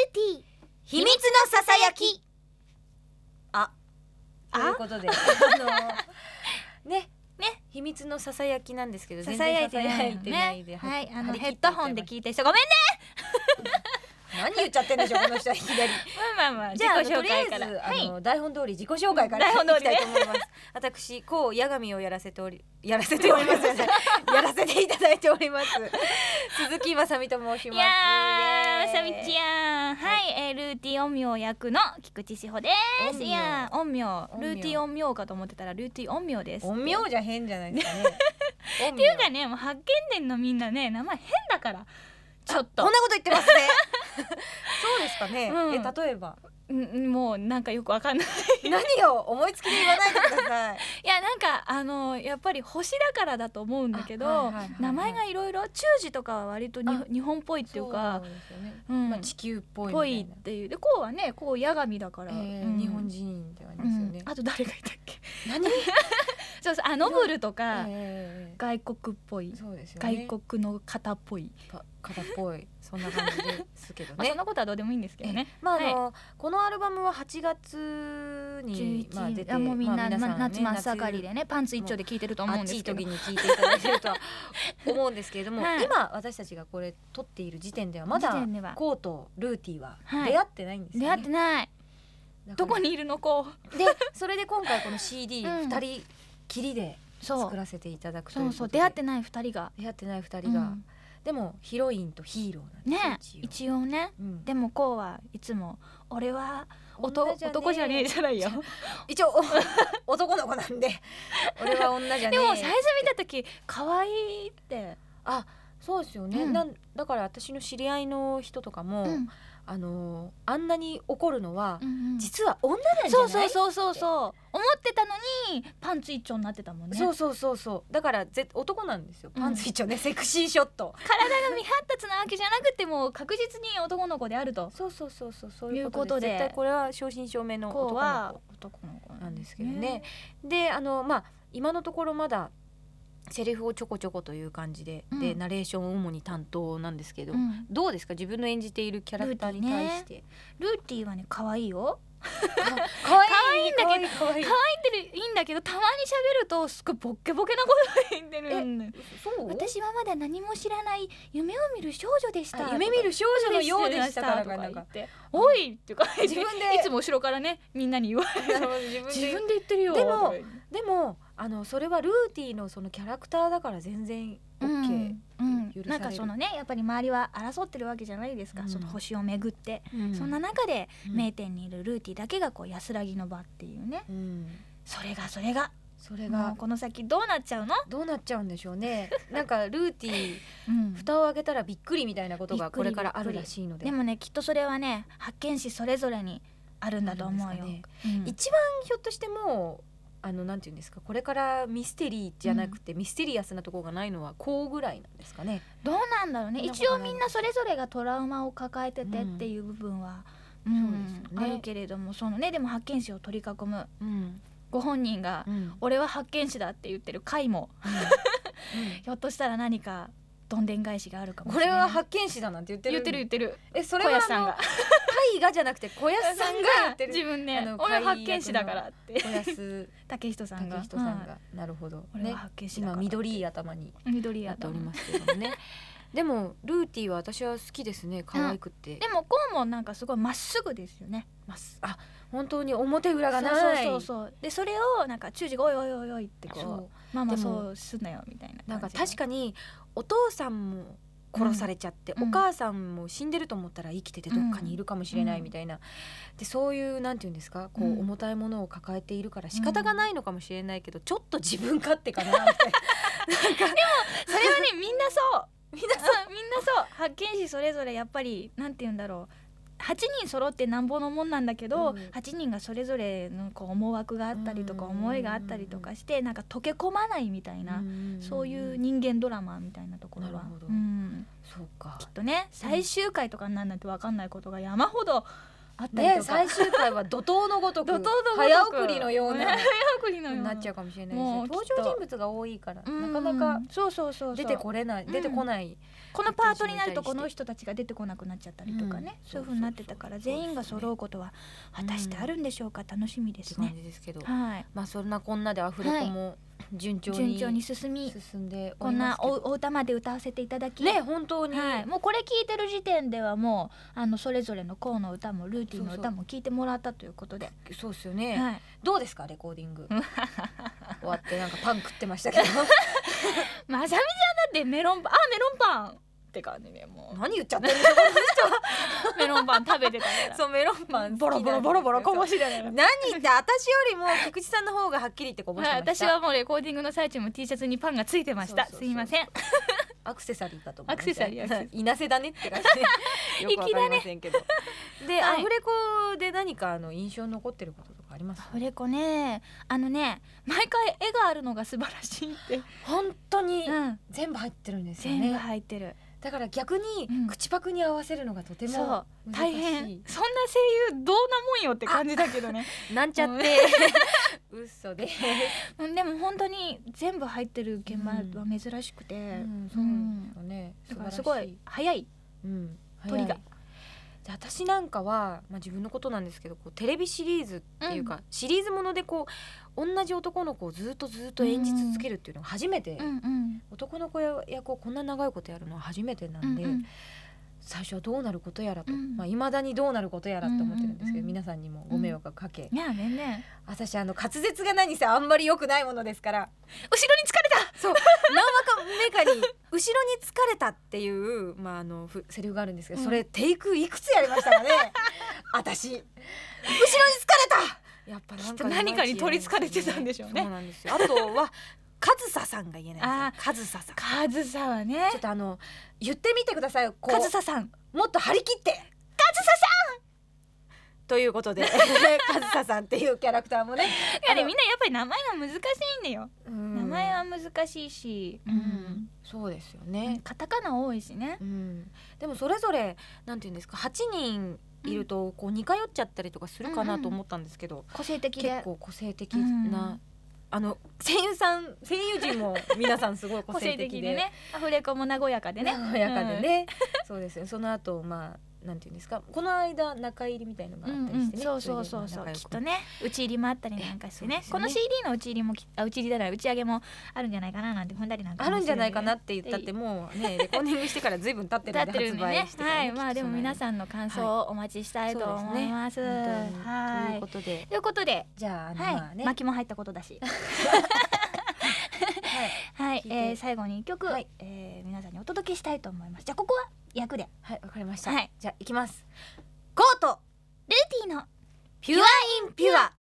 ティ秘密のささやき。 ということでね秘密のささやきなんですけど、 ささやいてないで、はい、ヘッドホンで聞いてる人ごめんね。 何言っちゃってんでしょこの人はいきなり。 まあじゃあ自己紹介から、 とりあえず台本通り自己紹介からいきたいと思います。私こう八神をやらせておりますやらせていただいております鈴木まさみと申します。 いやーさみちゃん、はい、ルーティ陰陽役の菊池志保です。いやー陰陽ルーティ陰陽かと思ってたらルーティ陰陽です。 陰陽じゃ変じゃないですかね。 っていうかね、もう八犬伝のみんなね名前変だからちょっとこんなこと言ってますね。そうですかね、例えばもうなんかよくわかんない。 何を思いつきで言わないでください。 いやなんかやっぱり星だからだと思うんだけど、名前がいろいろ中字とかは割と日本っぽいっていうか、 地球っぽいっていうで、こうはねこう八神だから、 日本人ではありますよね。 あと誰がいたっけ。 何そうそう、ノブルとか、外国っぽい、 そうですよね、 外国の方っぽい方っぽいそんな感じですけどね。 そんなことはどうでもいいんですけどね。 このアルバムは8月に出て、 もうみんな夏真っ盛りでね、パンツ一丁で聴いてると思うんですけど、 暑い時に聴いていただいてるとは思うんですけれども、今私たちがこれ撮っている時点ではまだコーとルーティーは出会ってないんですよね。 出会ってない。どこにいるのこうで、それで今回この CD2 人きりで作らせていただくということで、 出会ってない2人がでもヒロインとヒーローなんですね、一応ね、でもこうはいつも俺は男じゃねえじゃないよ。 一応男の子なんで俺は女じゃねえ。 でも最初見た時可愛いって、 そうですよね、だから私の知り合いの人とかも、あんなに怒るのは、実は女なんじゃない？ そう思ってたのにパンツ一丁になってたもんね。 そうだから男なんですよ、パンツ一丁ね、セクシーショット。 体が未発達なわけじゃなくても確実に男の子であると、 そういうことで、絶対これは正真正銘の男の子なんですけどね。で今のところまだセリフをちょこちょこという感じで、ナレーションを主に担当なんですけど、どうですか自分の演じているキャラクターに対して。 ルーティーはね可愛いよ。 可愛いんだけど、 可愛いっていいんだけど、たまに喋るとすごいボッケボケなこと言ってるんで。私はまだ何も知らない夢を見る少女でした。 夢見る少女のようでしたからとか言って、おいっていうか自分でいつも後ろからねみんなに言われる。自分で言ってるよ。 でもそれはルーティーのそのキャラクターだから全然 OK、 なんかそのね、やっぱり周りは争ってるわけじゃないですか、その星をめぐって、そんな中で名店にいるルーティーだけがこう安らぎの場っていうね、それがこの先どうなっちゃうの？ どうなっちゃうんでしょうね。なんかルーティー、蓋を開けたらびっくりみたいなことがこれからあるらしいので。 でもね、きっとそれはね発見士それぞれにあるんだと思うよ。 一番ひょっとしてもなんていうんですか、これからミステリーじゃなくて、ミステリアスなところがないのはこうぐらいなんですかね。 どうなんだろうね。一応みんなそれぞれがトラウマを抱えててっていう部分は、あるけれども、そのね、でも発見士を取り囲む、ご本人が、俺は発見士だって言ってる回も、ひょっとしたら何かどんでん返しがあるかもしれない。 これは発見士だなんて言ってる。それは小安さんが海がじゃなくて小安さんが言ってる。 自分ね、俺は発見士だからって小安竹人さんが、 なるほど俺は発見士だから、 今緑い頭になっておりますけどね。でもルーティーは私は好きですね、可愛くて。 でもこうもなんかすごいまっすぐですよね。 本当に表裏がない。 そうで、それをなんか中二がおいおいってこう、ママそうすんなよみたいな。 なんか確かにお父さんも殺されちゃって、お母さんも死んでると思ったら生きててどっかにいるかもしれないみたいな、でそういうなんていうんですか、こう重たいものを抱えているから仕方がないのかもしれないけど、ちょっと自分勝手かなみたいな。でもそれはね、みんなそう発見士それぞれやっぱりなんていうんだろう、8人揃ってなんぼのもんなんだけど、8人がそれぞれのこう思惑があったりとか、思いがあったりとかして、なんか溶け込まないみたいな、そういう人間ドラマみたいなところは、 そうか、 きっとね最終回とかになんて分かんないことが山ほどあったりとか、 最終回は怒涛のごとく早送りのようななっちゃうかもしれないですね。登場人物が多いからなかなか出てこない、 このパートになるとこの人たちが出てこなくなっちゃったりとかね、そういう風になってたから、全員が揃うことは果たしてあるんでしょうか。楽しみですね。 って感じですけど、まあそんなこんなでアフレコも順調に進んでこんなお歌まで歌わせていただきね、本当にもうこれ聞いてる時点ではもうそれぞれのコーの歌もルーティンの歌も聞いてもらったということで、 そうですよね。どうですかレコーディング終わってなんかパン食ってましたけどまさみちゃんだってメロンパンって感じで、もう何言っちゃってるんですかメロンパン食べてたからそうメロンパンボロボロこぼしだよ。 何言って私よりも菊池さんの方がはっきり言ってこぼしてました。 私はもうレコーディングの最中も T シャツにパンがついてました。すいません。 アクセサリーかと思いました。アクセサリーいなせだねって感じでよくわかりませんけどで、アフレコで何か印象に残ってることとかあります？ アフレコね、毎回絵があるのが素晴らしいって本当に全部入ってるんですよね。 全部入ってる。 だから逆に口パクに合わせるのがとても大変。そんな声優どうなもんよって感じだけどねなんちゃって嘘ででも本当に全部入ってる現場は珍しくて、 だからすごい早い鳥が。 私なんかは、自分のことなんですけど、テレビシリーズっていうか、シリーズもので同じ男の子をずっと演じ続けるっていうのが初めて、男の子役をこんな長いことやるのは初めてなんで、最初はどうなることやらと、未だにどうなることやらと思ってるんですけど、皆さんにもご迷惑をかけ、私滑舌が何せあんまり良くないものですから、 後ろに疲れた、 そう何話か目かに後ろに疲れたっていうセリフがあるんですけど、それテイクいくつやりましたかね私後ろに疲れた、やっぱ何かに取りつかれてたんでしょうね。 そうなんですよ。あとはカズサさんが言えないですよ。 カズサはね、 ちょっと言ってみてください。 カズサさんもっと張り切って、カズサさんということでカズサさんっていうキャラクターもね、 みんなやっぱり名前が難しいんだよ。名前は難しいし、 そうですよね。 カタカナ多いしね。 でもそれぞれなんていうんですか、8人いると似通っちゃったりとかするかなと思ったんですけど、 個性的で結構個性的な声優陣も皆さんすごい個性的でねアフレコも和やかでね、 そうですよ。その後なんていうんですか、この間中入りみたいのがあったりしてね、 そうきっとね打ち入りもあったりなんかしてね、この CD の打ち入りも打ち上げもあるんじゃないかななんて踏んだりなんかあるんじゃないかなって言ったってもうねレコーディングしてからずいぶん経ってるんで発売してね、でも皆さんの感想をお待ちしたいと思います。ということでじゃあ巻きも入ったことだし最後に1曲皆さんにお届けしたいと思います。じゃあここは役で。 わかりました。じゃあいきます。ゴートルーティーのピュアインピュア。